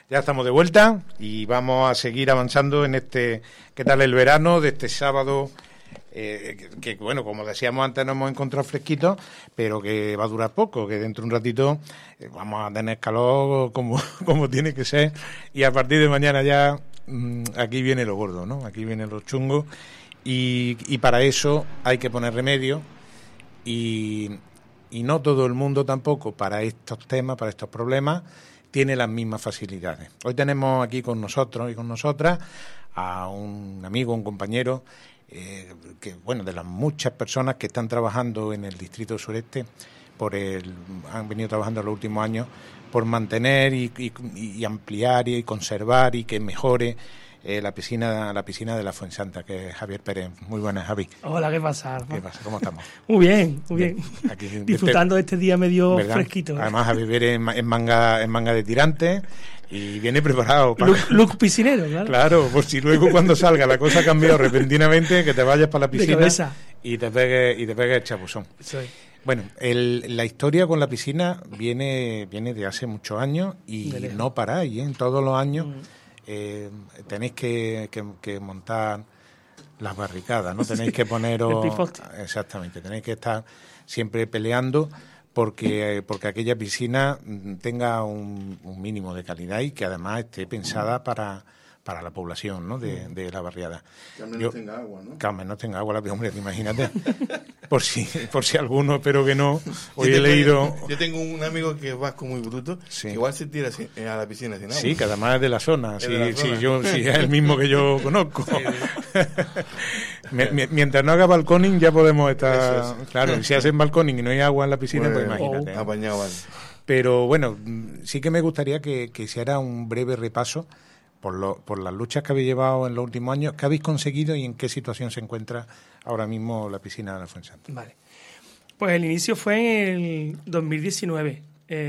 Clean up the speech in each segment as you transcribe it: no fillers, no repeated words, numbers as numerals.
Ya estamos de vuelta y vamos a seguir avanzando en este, ¿qué tal el verano de este sábado? Que bueno, como decíamos antes, nos hemos encontrado fresquitos, pero que va a durar poco, que dentro de un ratito vamos a tener calor como tiene que ser, y a partir de mañana ya aquí viene lo gordo, ¿no? Aquí viene lo chungo, y para eso hay que poner remedio, y no todo el mundo tampoco para estos temas, para estos problemas, tiene las mismas facilidades. Hoy tenemos aquí con nosotros y con nosotras a un amigo, un compañero, que bueno, de las muchas personas que están trabajando en el Distrito Sureste, han venido trabajando en los últimos años por mantener y ampliar y conservar y que mejore la piscina de la Fuensanta, que es Javier Pérez. Muy buenas, Javi. Hola, ¿qué pasa? ¿Qué pasa? ¿Cómo estamos? Muy bien, muy bien. Aquí, disfrutando de este día medio fresquito. Además, Javier Pérez en manga de tirante y viene preparado. Look piscinero, claro. Claro, por si luego cuando salga la cosa ha cambiado repentinamente, que te vayas para la piscina y te pegues el chapuzón. Soy. Bueno, la historia con la piscina viene de hace muchos años y no paráis, ¿eh? En todos los años tenéis que montar las barricadas, ¿no? Tenéis que poneros... Exactamente, tenéis que estar siempre peleando porque aquella piscina tenga un mínimo de calidad y que además esté pensada para la población, ¿no? de la barriada. Que al menos tenga agua, ¿no? Que al menos tenga agua, hombre, imagínate. por si alguno, espero que no. Hoy he leído... Yo tengo un amigo que es vasco muy bruto, sí, que igual se tira a la piscina sin agua. Sí, que además es de la zona. Sí, es el mismo que yo conozco. Sí. Mientras no haga balconing ya podemos estar... Eso es. Claro, si hacen balconing y no hay agua en la piscina, pues imagínate. Apañado, vale. Pero bueno, sí que me gustaría que hiciera un breve repaso por las luchas que habéis llevado en los últimos años, qué habéis conseguido y en qué situación se encuentra ahora mismo la piscina de la Fuensanta. Vale. Pues el inicio fue en el 2019,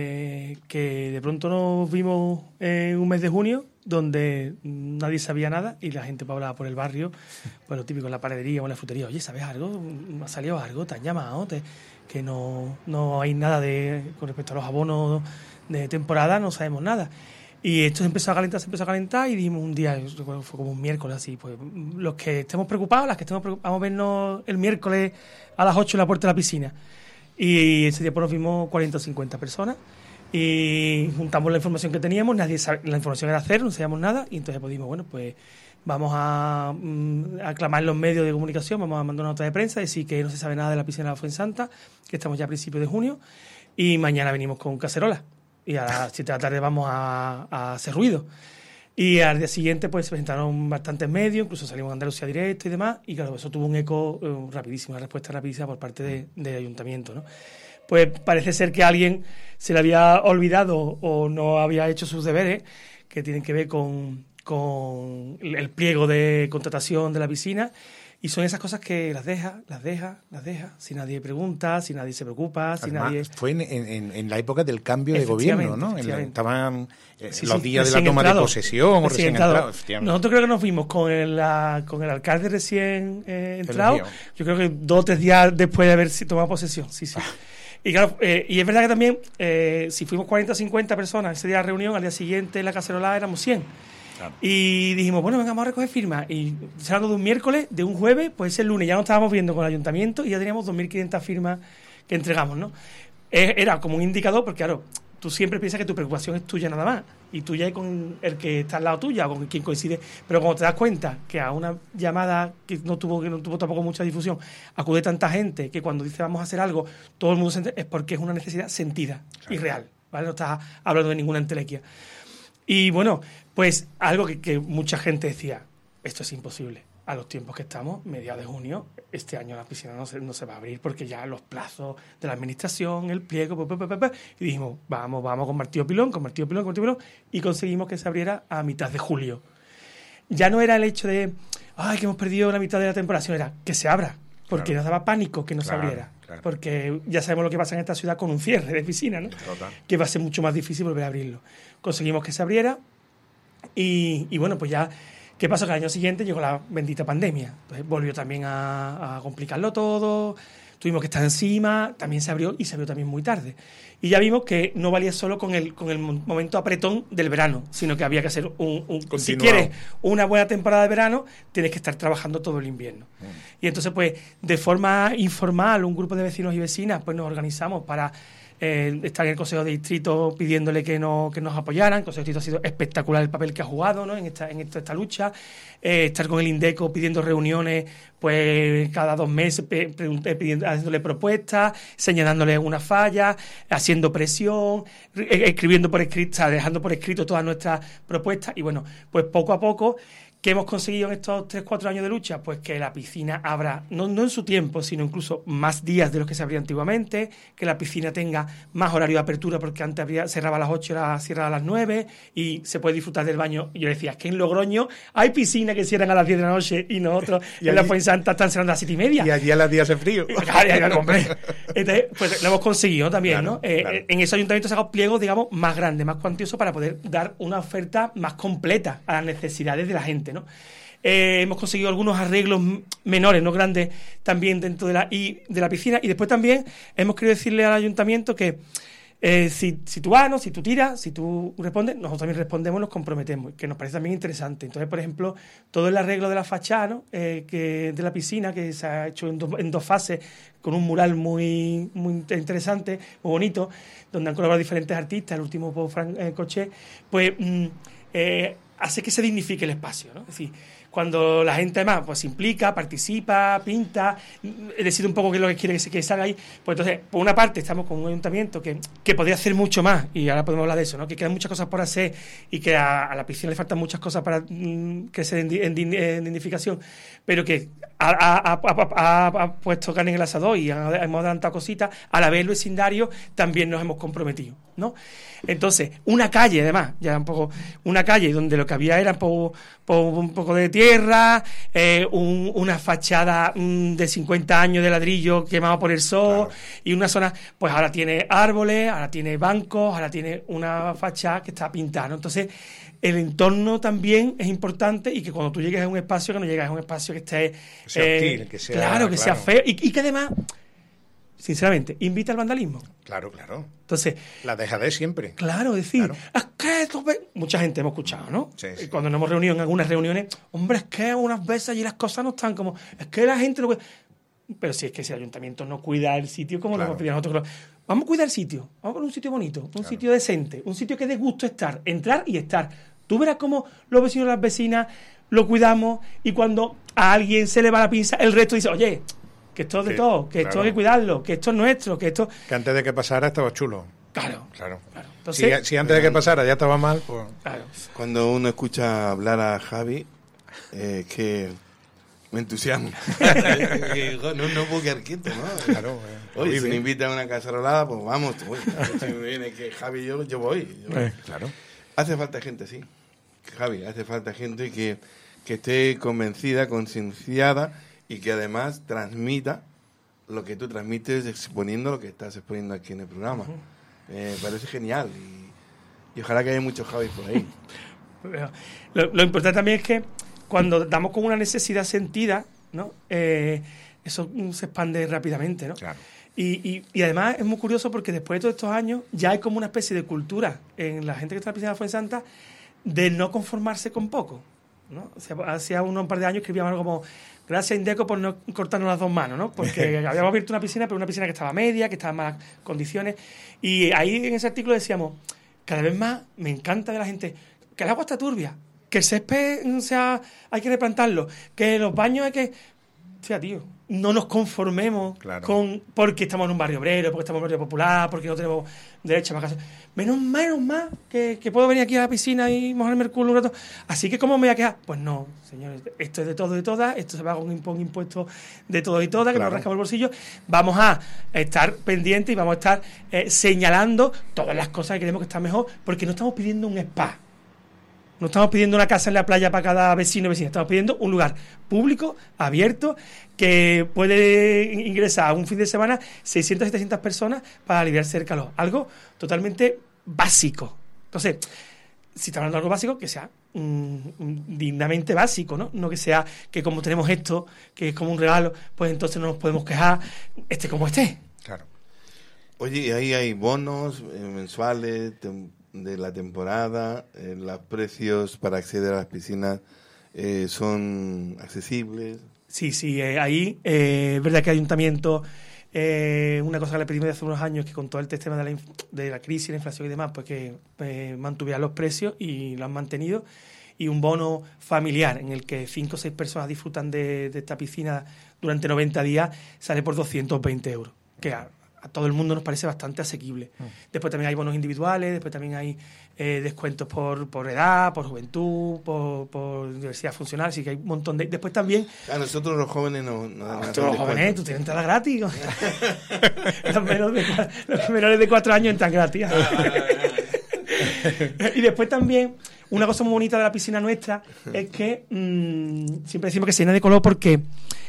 que de pronto nos vimos en un mes de junio, donde nadie sabía nada y la gente hablaba por el barrio, pues lo típico en la panadería o en la frutería. Oye, ¿sabes algo? ¿Ha salido algo? ¿Te han llamado? Que no hay nada con respecto a los abonos de temporada, no sabemos nada. Y esto se empezó a calentar y dijimos un día, fue como un miércoles así, pues los que estemos preocupados, las que estemos preocupados, vamos a vernos el miércoles a las 8 en la puerta de la piscina. Y ese día pues nos vimos 40 o 50 personas y juntamos la información que teníamos, nadie sabe, la información era cero, no sabíamos nada, y entonces pues dijimos, bueno, pues vamos a aclamar en los medios de comunicación, vamos a mandar una nota de prensa, decir que no se sabe nada de la piscina de la Fuensanta, que estamos ya a principios de junio, y mañana venimos con cacerolas. Y a las 7 de la tarde vamos a hacer ruido. Y al día siguiente pues se presentaron bastantes medios, incluso salimos en Andalucía Directo y demás, y claro, eso tuvo un eco rapidísimo, una respuesta rapidísima por parte del ayuntamiento, ¿no? Pues parece ser que a alguien se le había olvidado o no había hecho sus deberes, que tienen que ver con el pliego de contratación de la piscina. Y son esas cosas que las deja, si nadie pregunta, si nadie se preocupa, si nadie... Fue en la época del cambio de gobierno, ¿no? Estaban los días de la toma de posesión o recién entrado. Nosotros creo que nos vimos con el alcalde recién entrado, yo creo que 2 o 3 días después de haber tomado posesión, sí. Y claro, y es verdad que también, si fuimos 40 o 50 personas ese día de reunión, al día siguiente en la cacerola éramos 100. Claro. Y dijimos, bueno, venga, vamos a recoger firmas. Y hablando de un miércoles, de un jueves, pues el lunes ya nos estábamos viendo con el ayuntamiento y ya teníamos 2.500 firmas que entregamos, ¿no? Era como un indicador, porque claro, tú siempre piensas que tu preocupación es tuya nada más, y tuya es con el que está al lado tuya o con quien coincide. Pero cuando te das cuenta que a una llamada que no tuvo tampoco mucha difusión, acude tanta gente, que cuando dice vamos a hacer algo, todo el mundo se entera, es porque es una necesidad sentida y real, ¿vale? No estás hablando de ninguna entelequia. Y bueno, pues algo que mucha gente decía, esto es imposible. A los tiempos que estamos, mediados de junio, este año la piscina no se va a abrir porque ya los plazos de la administración, el pliego, y dijimos, vamos con martillo pilón, y conseguimos que se abriera a mitad de julio. Ya no era el hecho de, que hemos perdido la mitad de la temporada, sino era que se abra, porque nos daba pánico que no se abriera. Claro. Porque ya sabemos lo que pasa en esta ciudad con un cierre de piscina, ¿no? Total. Que va a ser mucho más difícil volver a abrirlo. Conseguimos que se abriera y bueno, pues ya, ¿qué pasó? Que al año siguiente llegó la bendita pandemia. Entonces volvió también a complicarlo todo, tuvimos que estar encima, también se abrió también muy tarde. Y ya vimos que no valía solo con el momento apretón del verano, sino que había que hacer si quieres una buena temporada de verano, tienes que estar trabajando todo el invierno. Y entonces, pues, de forma informal, un grupo de vecinos y vecinas, pues nos organizamos para estar en el Consejo de Distrito pidiéndole que nos apoyaran. El Consejo de Distrito ha sido espectacular el papel que ha jugado, ¿no? en esta lucha. Estar con el INDECO pidiendo reuniones pues cada 2 meses, haciéndole propuestas, señalándole una falla, haciendo presión, escribiendo por escrito, dejando por escrito todas nuestras propuestas. Y bueno, pues poco a poco, ¿qué hemos conseguido en estos 3-4 años de lucha? Pues que la piscina abra, no en su tiempo, sino incluso más días de los que se abría antiguamente, que la piscina tenga más horario de apertura, porque antes cerraba a las 8 y ahora cierra a las 9, y se puede disfrutar del baño. Y yo decía, es que en Logroño hay piscinas que cierran a las 10 de la noche y nosotros en la Fuensanta están cerrando a las 7:30. Y allí a las 10 hace frío. Hombre. Entonces, pues lo hemos conseguido también, claro, ¿no? Claro. En ese ayuntamiento se han dado pliegos, digamos, más grandes, más cuantiosos, para poder dar una oferta más completa a las necesidades de la gente, ¿no? Hemos conseguido algunos arreglos menores, no grandes, también dentro de la piscina. Y después también hemos querido decirle al ayuntamiento que si tú vas, ¿no? Si tú tiras, si tú respondes, nosotros también respondemos, nos comprometemos, que nos parece también interesante. Entonces, por ejemplo, todo el arreglo de la fachada, ¿no? De la piscina, que se ha hecho en 2 fases, con un mural muy interesante, muy bonito, donde han colaborado diferentes artistas, el último por Frank Cochet, pues hace que se dignifique el espacio, ¿no? Es decir, cuando la gente además pues se implica, participa, pinta, decide un poco qué es lo que quiere que salga ahí, pues entonces, por una parte, estamos con un ayuntamiento que podría hacer mucho más, y ahora podemos hablar de eso, ¿no? Que quedan muchas cosas por hacer y que a la piscina le faltan muchas cosas para crecer en dignificación, pero que ha puesto carne en el asador y hemos adelantado cositas. A la vez, el vecindario también nos hemos comprometido, ¿no? Entonces, una calle, además, ya un poco, una calle donde lo que había era un poco de tierra, una fachada de 50 años de ladrillo quemado por el sol, claro. Y una zona, pues ahora tiene árboles, ahora tiene bancos, ahora tiene una fachada que está pintada, ¿no? Entonces, el entorno también es importante, y que cuando tú llegues a un espacio, que no llegues a un espacio que esté... Que sea hostil, que sea... Claro, que sea feo, y que además... Sinceramente, invita al vandalismo. Claro. Entonces, la dejadez siempre. Claro, es decir, es que esto... Mucha gente hemos escuchado, ¿no? Sí. Cuando nos hemos reunido en algunas reuniones, hombre, es que algunas veces allí las cosas no están como... Es que la gente no... Pero si es que si el ayuntamiento no cuida el sitio, como nos pedían nosotros... Vamos a cuidar el sitio, vamos a poner un sitio bonito, un sitio decente, un sitio que dé gusto entrar y estar. Tú verás cómo los vecinos y las vecinas lo cuidamos, y cuando a alguien se le va la pinza, el resto dice, oye... que esto es de todo, que esto hay que cuidarlo, que esto es nuestro, que esto... Que antes de que pasara estaba chulo. Claro. Entonces, si antes de que pasara ya estaba mal, pues... Claro. Cuando uno escucha hablar a Javi, que me entusiasma. no puedo quedar quieto, ¿no? Claro. Oye, si me invitan a una cacerolada, pues vamos. Si me viene que Javi y yo voy. Claro. Hace falta gente así, Javi, hace falta gente que esté convencida, concienciada, y que además transmita lo que tú transmites exponiendo lo que estás exponiendo aquí en el programa. Parece genial, y ojalá que haya muchos Javis por ahí. Lo importante también es que cuando damos con una necesidad sentida, ¿no? Eso se expande rápidamente, ¿no? Claro. Y además es muy curioso, porque después de todos estos años ya hay como una especie de cultura en la gente que está en la piscina de Fuensanta de no conformarse con poco, ¿no? O sea, hacía un par de años escribíamos algo como: gracias, Indeco, por no cortarnos las 2 manos, ¿no? Porque habíamos abierto una piscina, pero una piscina que estaba media, que estaba en malas condiciones. Y ahí en ese artículo decíamos, cada vez más me encanta de la gente, que el agua está turbia, que el césped hay que replantarlo, que los baños hay que... O sea, tío, no nos conformemos porque estamos en un barrio obrero, porque estamos en un barrio popular, porque no tenemos derecho a vacaciones. Menos mal que puedo venir aquí a la piscina y mojarme el culo un rato. Así que, ¿cómo me voy a quedar? Pues no, señores, esto es de todo y todas, esto se paga un impuesto de todo y todas, que nos rascamos el bolsillo. Vamos a estar pendientes y vamos a estar señalando todas las cosas que queremos que estén mejor, porque no estamos pidiendo un spa. No estamos pidiendo una casa en la playa para cada vecino o vecina, estamos pidiendo un lugar público, abierto, que puede ingresar un fin de semana 600 700 personas para aliviarse del calor. Algo totalmente básico. Entonces, si está hablando de algo básico, que sea dignamente básico, ¿no? No que sea que como tenemos esto, que es como un regalo, pues entonces no nos podemos quejar, esté como esté. Claro. Oye, ¿y ahí hay bonos mensuales de la temporada? ¿Los precios para acceder a las piscinas son accesibles? Sí, ahí es verdad que el ayuntamiento, una cosa que le pedimos de hace unos años, que con todo el tema de la crisis, la inflación y demás, pues que mantuvieran los precios y lo han mantenido, y un bono familiar en el que 5 o 6 personas disfrutan de esta piscina durante 90 días sale por 220 euros, que a todo el mundo nos parece bastante asequible. Después también hay bonos individuales, después también hay descuentos por edad, por juventud, por diversidad funcional, así que hay un montón de... Después también... A nosotros los jóvenes no los jóvenes, tú tienes entrada gratis. Los menores de 4 años entran gratis. Y después también, una cosa muy bonita de la piscina nuestra es que siempre decimos que se llena de color porque...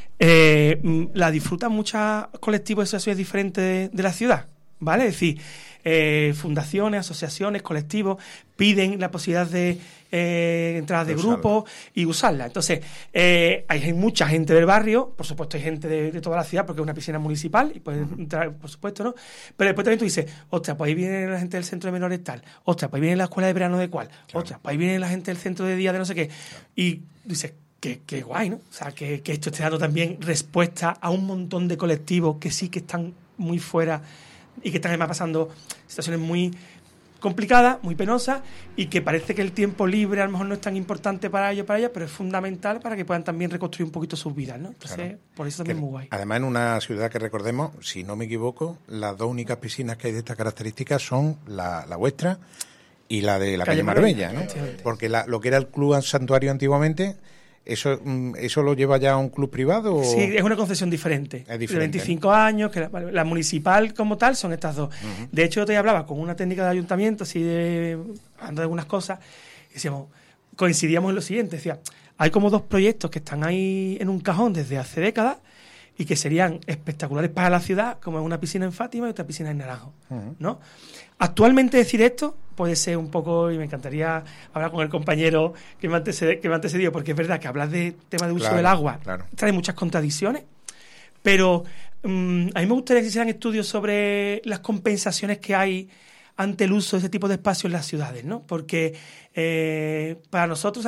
la disfrutan muchos colectivos y asociaciones diferentes de la ciudad, ¿vale? Es decir, fundaciones, asociaciones, colectivos piden la posibilidad de entradas de grupos y usarla. Entonces, hay mucha gente del barrio, por supuesto hay gente de toda la ciudad porque es una piscina municipal y pueden entrar, por supuesto, ¿no? Pero después también tú dices, ostras, pues ahí viene la gente del centro de menores tal, ostras, pues ahí viene la escuela de verano de cual, ostras, pues ahí viene la gente del centro de día de no sé qué. Y dices, Qué guay, ¿no? O sea, que esto esté dando también respuesta a un montón de colectivos que sí que están muy fuera y que están además pasando situaciones muy complicadas, muy penosas, y que parece que el tiempo libre a lo mejor no es tan importante para ellos, pero es fundamental para que puedan también reconstruir un poquito sus vidas, ¿no? Entonces, claro, por eso también es muy guay. Además, en una ciudad que recordemos, si no me equivoco, las 2 únicas piscinas que hay de estas características son la vuestra y la de la calle Marbella, ¿no? Porque lo que era el Club Santuario antiguamente... ¿Eso lo lleva ya a un club privado? ¿O? Sí, es una concesión diferente. Es diferente. De 25 años, que la municipal como tal son estas 2. De hecho, yo te hablaba con una técnica de ayuntamiento, así hablando de algunas cosas, y decíamos, coincidíamos en lo siguiente, decía, hay como 2 proyectos que están ahí en un cajón desde hace décadas y que serían espectaculares para la ciudad, como es una piscina en Fátima y otra piscina en Naranjo, ¿no? Actualmente decir esto puede ser un poco, y me encantaría hablar con el compañero que me antecedió, porque es verdad que hablar de tema de uso del agua trae muchas contradicciones, pero a mí me gustaría que se hicieran estudios sobre las compensaciones que hay ante el uso de ese tipo de espacios en las ciudades, ¿no? Porque para nosotros,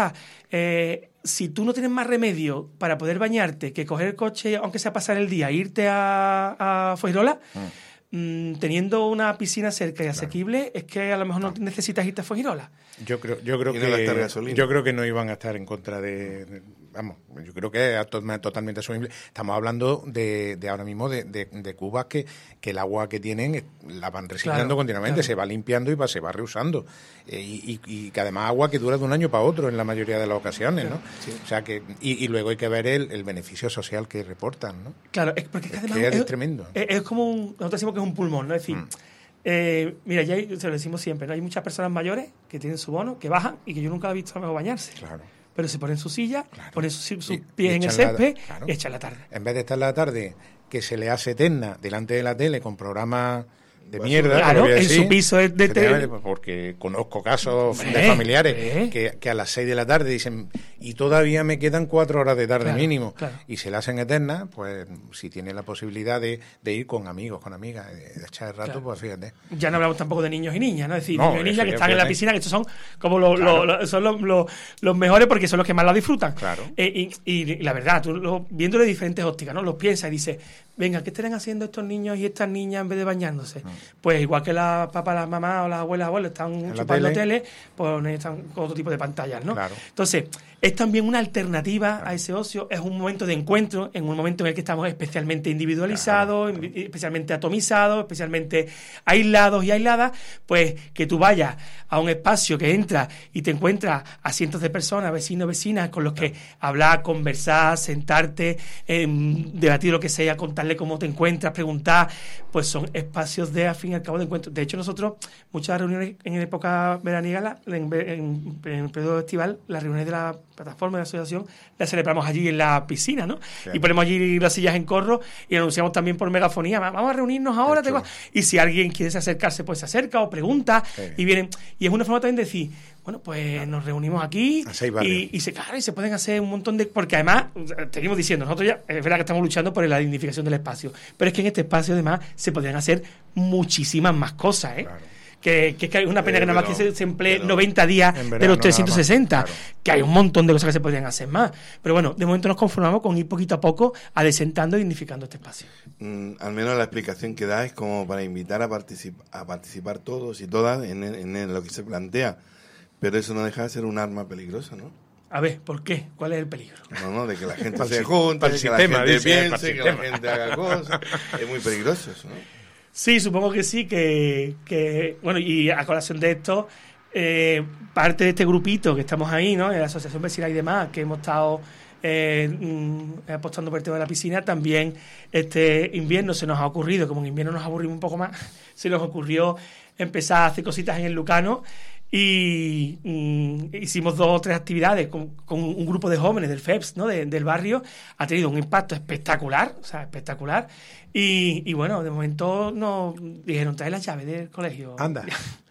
si tú no tienes más remedio para poder bañarte que coger el coche, aunque sea pasar el día, e irte a Fuengirola, teniendo una piscina cerca y asequible, es que a lo mejor no necesitas irte a Fuengirola. Yo creo que no iban a estar en contra vamos, yo creo que es totalmente asumible. Estamos hablando de ahora mismo de cubas que el agua que tienen la van reciclando continuamente, se va limpiando y se va reusando. Y que además agua que dura de un año para otro en la mayoría de las ocasiones, ¿no? Sí. O sea que y luego hay que ver el beneficio social que reportan, ¿no? Claro, porque además es tremendo. Es como nosotros decimos que es un pulmón, ¿no? Es decir, mira, se lo decimos siempre, ¿no? Hay muchas personas mayores que tienen su bono, que bajan y que yo nunca he visto a lo mejor bañarse. Claro. Pero se ponen su silla, ponen sus pies en el césped y echan la tarde. En vez de estar la tarde, que se le hace eterna delante de la tele con programas de mierda. Claro, en su piso es de tele. Porque conozco casos de familiares que a las 6 de la tarde dicen, y todavía me quedan 4 horas de tarde mínimo. Claro. Y se la hacen eterna, pues si tiene la posibilidad de ir con amigos, con amigas, de echar el rato, pues fíjate. Ya no hablamos tampoco de niños y niñas, ¿no? Es decir, niños y niñas que están en la piscina, que estos son como los mejores porque son los que más la disfrutan. Claro. Y la verdad, tú viéndolo de diferentes ópticas, ¿no? Los piensas y dices, venga, ¿qué estarán haciendo estos niños y estas niñas en vez de bañándose? Pues igual que las papás, las mamás o las abuelas, abuelos están chupando tele, pues están con otro tipo de pantallas, ¿no? Claro. Entonces, es también una alternativa a ese ocio, es un momento de encuentro, en un momento en el que estamos especialmente individualizados, especialmente atomizados, especialmente aislados y aisladas, pues que tú vayas a un espacio que entras y te encuentras a cientos de personas, vecinos, vecinas, con los que hablar, conversar, sentarte, debatir lo que sea, contarle cómo te encuentras, preguntar, pues son espacios de, al fin y al cabo, de encuentro. De hecho, nosotros, muchas reuniones en época veraniega, en el periodo estival, las reuniones de la plataforma de la asociación las celebramos allí en la piscina, ¿no? Sí. Y ponemos allí las sillas en corro y anunciamos también por megafonía, vamos a reunirnos ahora, y si alguien quiere acercarse, pues se acerca o pregunta, y vienen. Y es una forma también de decir, Bueno, pues nos reunimos aquí y se pueden hacer un montón de... Porque además, seguimos diciendo, nosotros ya, es verdad que estamos luchando por la dignificación del espacio, pero es que en este espacio además se podrían hacer muchísimas más cosas, ¿eh? Claro. Que es una pena que nada más que se emplee 90 días verano, de los 360, claro. Que hay un montón de cosas que se podrían hacer más. Pero bueno, de momento nos conformamos con ir poquito a poco adesentando y dignificando este espacio. Al menos la explicación que da es como para invitar a participar todos y todas en lo que se plantea. Pero eso no deja de ser un arma peligrosa, ¿no? A ver, ¿por qué? ¿Cuál es el peligro? No, de que la gente se junte, que la gente piense, que la gente haga cosas. Es muy peligroso eso, ¿no? Sí, supongo que sí, que bueno, y a colación de esto, parte de este grupito que estamos ahí, ¿no? En la Asociación Vecinal y demás, que hemos estado apostando por el tema de la piscina, también este invierno se nos ha ocurrido, como en invierno nos aburrimos un poco más, se nos ocurrió empezar a hacer cositas en el Lucano. Y hicimos 2 o 3 actividades con un grupo de jóvenes del FEPS, ¿no? del barrio. Ha tenido un impacto espectacular, o sea, espectacular. Y bueno, de momento nos dijeron, trae las llaves del colegio. Anda.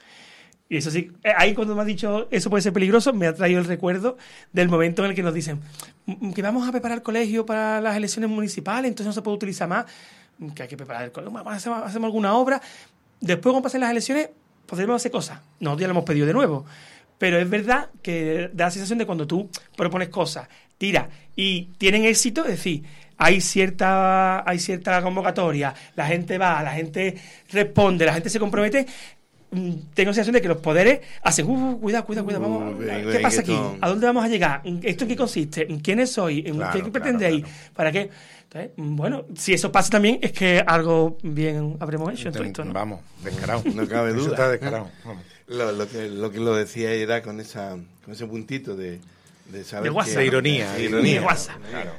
Y eso sí, ahí cuando me has dicho eso puede ser peligroso, me ha traído el recuerdo del momento en el que nos dicen que vamos a preparar el colegio para las elecciones municipales, entonces no se puede utilizar más, que hay que preparar el colegio, hacemos alguna obra. Después, cuando pasen las elecciones, podremos hacer cosas. Nosotros ya lo hemos pedido de nuevo. Pero es verdad que da la sensación de cuando tú propones cosas, tiras y tienen éxito, es decir, hay cierta convocatoria, la gente va, la gente responde, la gente se compromete. Tengo la sensación de que los poderes hacen, cuidado, vamos, ¿qué pasa aquí? ¿A dónde vamos a llegar? ¿Esto en qué consiste? ¿Quiénes sois? ¿Qué pretendéis? Claro. ¿Para qué? Entonces, bueno, si eso pasa también es que algo bien habremos hecho en todo esto, ¿no? Vamos, descarado. No cabe duda. Eso está descarado. Vamos. Lo que lo decía era con ese puntito de saber de WhatsApp, de ironía. De WhatsApp. Claro.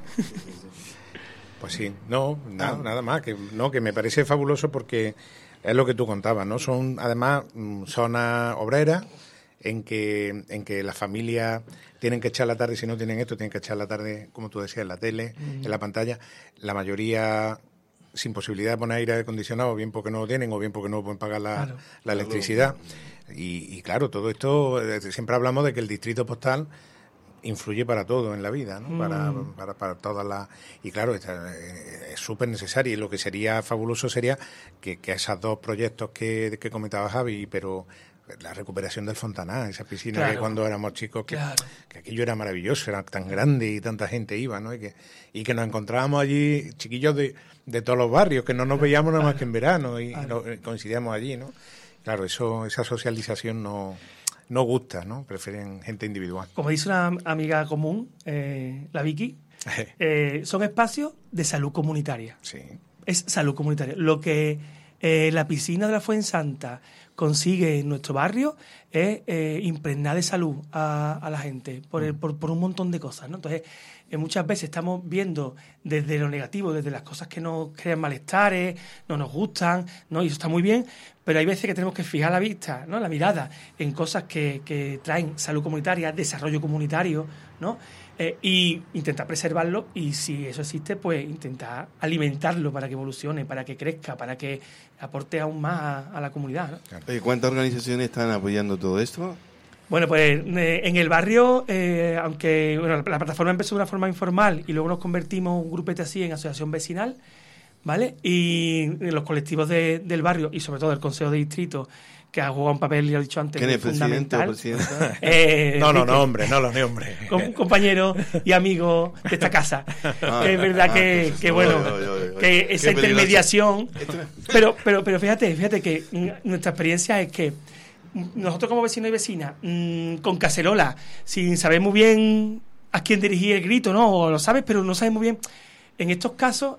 Pues sí, nada más, que me parece fabuloso porque es lo que tú contabas, ¿no? Son además zonas obreras en que las familias tienen que echar la tarde, si no tienen esto, tienen que echar la tarde, como tú decías, en la tele, en la pantalla. La mayoría sin posibilidad de poner aire acondicionado, bien porque no lo tienen o bien porque no pueden pagar la electricidad. Y claro, todo esto, siempre hablamos de que el distrito postal influye para todo en la vida, ¿no? Para todas las... Y claro, es súper necesario, y lo que sería fabuloso sería que esos 2 proyectos que comentaba Javi, pero la recuperación del Fontaná, esa piscina, claro, que cuando éramos chicos, que aquello era maravilloso, era tan grande y tanta gente iba, ¿no? Y que nos encontrábamos allí, chiquillos de todos los barrios, que no nos veíamos nada más que en verano y coincidíamos allí, ¿no? Claro, esa socialización no gusta, ¿no? Prefieren gente individual. Como dice una amiga común, la Vicky, son espacios de salud comunitaria. Sí. Es salud comunitaria. Lo que la piscina de la Fuensanta consigue en nuestro barrio es impregnar de salud a la gente por un montón de cosas, ¿no? Entonces, muchas veces estamos viendo desde lo negativo, desde las cosas que nos crean malestares, no nos gustan, ¿no? Y eso está muy bien, pero hay veces que tenemos que fijar la vista, ¿no? La mirada en cosas que traen salud comunitaria, desarrollo comunitario, ¿no? Y intentar preservarlo, y si eso existe, pues intentar alimentarlo para que evolucione, para que crezca, para que aporte aún más a la comunidad, ¿no? ¿Cuántas organizaciones están apoyando todo esto? Bueno, pues en el barrio, aunque la plataforma empezó de una forma informal y luego nos convertimos un grupete así en asociación vecinal, ¿vale? Y los colectivos del barrio y sobre todo el Consejo de Distrito, que ha jugado un papel, ya he dicho antes, ¿Quién es fundamental. presidente? No, hombre. Un compañero y amigo de esta casa. Que es verdad que bueno, que esa intermediación... Pero fíjate que nuestra experiencia es que nosotros como vecinos y vecinas, con cacerola, sin saber muy bien a quién dirigir el grito, ¿no? O lo sabes, pero no sabes muy bien... En estos casos,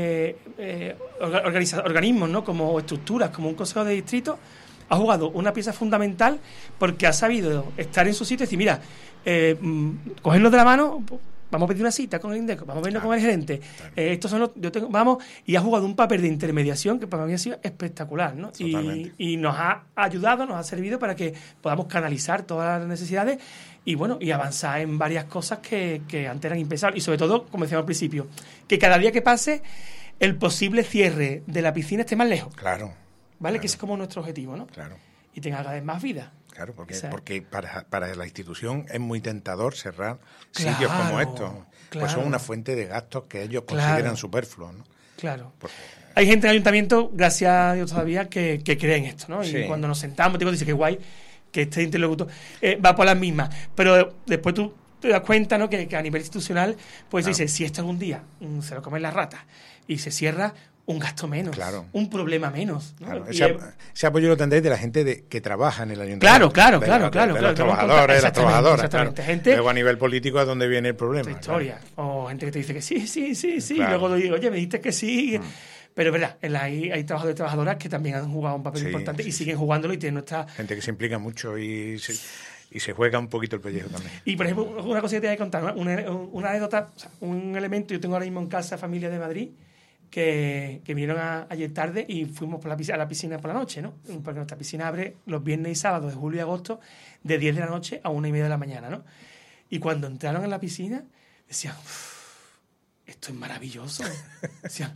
organismos, ¿no? Como estructuras, como un consejo de distrito, ha jugado una pieza fundamental porque ha sabido estar en su sitio y decir, mira, cogernos de la mano, vamos a pedir una cita con el INDECO, vamos a vernos con el gerente, estos son vamos, y ha jugado un papel de intermediación que para mí ha sido espectacular, ¿no? Y nos ha ayudado, nos ha servido para que podamos canalizar todas las necesidades y bueno, y avanzar en varias cosas que antes eran impensables. Y sobre todo, como decíamos al principio, que cada día que pase, el posible cierre de la piscina esté más lejos. Claro. ¿Vale? Claro. Que ese es como nuestro objetivo, ¿no? Claro. Y tenga cada vez más vida. Claro, porque Exacto. para la institución es muy tentador cerrar sitios como estos. Pues son una fuente de gastos que ellos consideran superfluos, ¿no? Claro. Porque, Hay gente en el ayuntamiento, gracias a Dios todavía, que cree en esto, ¿no? Sí. Y cuando nos sentamos, dice que guay que este interlocutor va por las mismas. Pero después tú te das cuenta, ¿no? Que a nivel institucional, pues Claro. dice, si esto algún día se lo comen las ratas y se cierra, un gasto menos, Claro. un problema menos, ¿no? claro, Y ese apoyo lo tendréis de la gente que trabaja en el Claro. ayuntamiento. De los Claro, trabajadores, de las trabajadoras. exactamente. Claro. Gente, Luego a nivel político es donde viene el problema. otra historia. O gente que te dice que sí. Claro. Y luego digo, oye, me dijiste que sí. Pero es verdad, hay trabajadores y trabajadoras que también han jugado un papel Sí, importante sí, y siguen jugándolo y tienen nuestra... Gente que se implica mucho y se juega un poquito el pellejo también. Y, por ejemplo, una cosa que te voy a contar, ¿no? Una anécdota, o sea, un elemento, yo tengo ahora mismo en casa familia de Madrid que vinieron ayer tarde y fuimos a la piscina por la noche, ¿no? Porque nuestra piscina abre los viernes y sábados de julio y agosto de 10 de la noche a 1:30 de la mañana, ¿no? Y cuando entraron en la piscina decían, esto es maravilloso. Decían,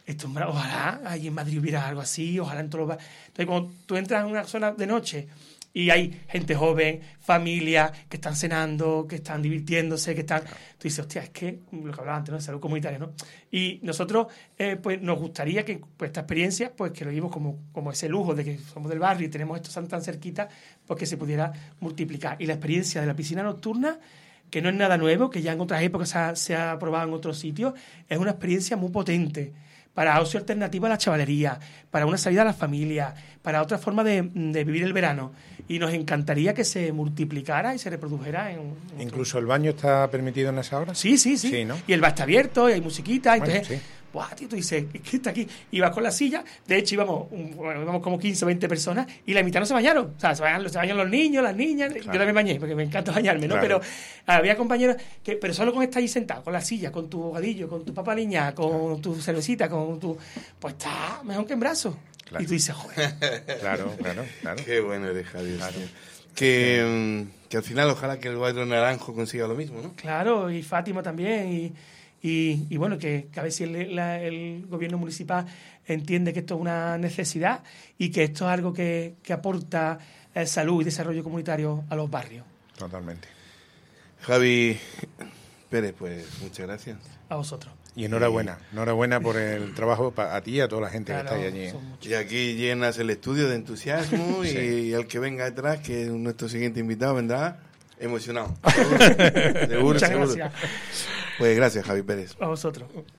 ojalá ahí en Madrid hubiera algo así, ojalá en todos los barrios. Entonces, cuando tú entras en una zona de noche y hay gente joven, familia, que están cenando, que están divirtiéndose, que están... Tú dices, hostia, es que lo que hablaba antes, ¿no? De salud comunitaria, ¿no? Y nosotros, pues nos gustaría que pues, esta experiencia, pues que lo vimos como ese lujo de que somos del barrio y tenemos esto tan cerquita, pues que se pudiera multiplicar. Y la experiencia de la piscina nocturna, que no es nada nuevo, que ya en otras épocas se ha probado en otros sitios, es una experiencia muy potente para ocio alternativo a la chavalería, para una salida a la familia, para otra forma de vivir el verano. Y nos encantaría que se multiplicara y se reprodujera ¿Incluso el baño está permitido en esa hora? Sí, ¿no? Y el bar está abierto, y hay musiquita, Bueno, entonces... sí. ¡Buah, tío! Tú dices, ¿qué está aquí? Y vas con la silla. De hecho, íbamos como 15 o 20 personas y la mitad no se bañaron. O sea, se bañan los niños, las niñas. Claro. Yo también bañé, porque me encanta bañarme, ¿no? Claro. Pero había compañeros pero solo con estar ahí sentado, con la silla, con tu bocadillo, con tu papa niña, con tu cervecita, con tu... Pues está mejor que en brazos. Claro. Y tú dices, joder. Claro. Qué bueno eres, Javier. Claro. Que al final ojalá que el Guaidro Naranjo consiga lo mismo, ¿no? Claro, y Fátima también, y bueno, que a ver si el gobierno municipal entiende que esto es una necesidad y que esto es algo que aporta salud y desarrollo comunitario a los barrios. Totalmente. Javi Pérez, pues muchas gracias. A vosotros. Y enhorabuena por el trabajo a ti y a toda la gente Claro, que está ahí allí. son muchos. Y aquí llenas el estudio de entusiasmo Sí. y el que venga detrás, que nuestro siguiente invitado vendrá emocionado. Seguro. Muchas gracias. Pues gracias, Javi Pérez. A vosotros.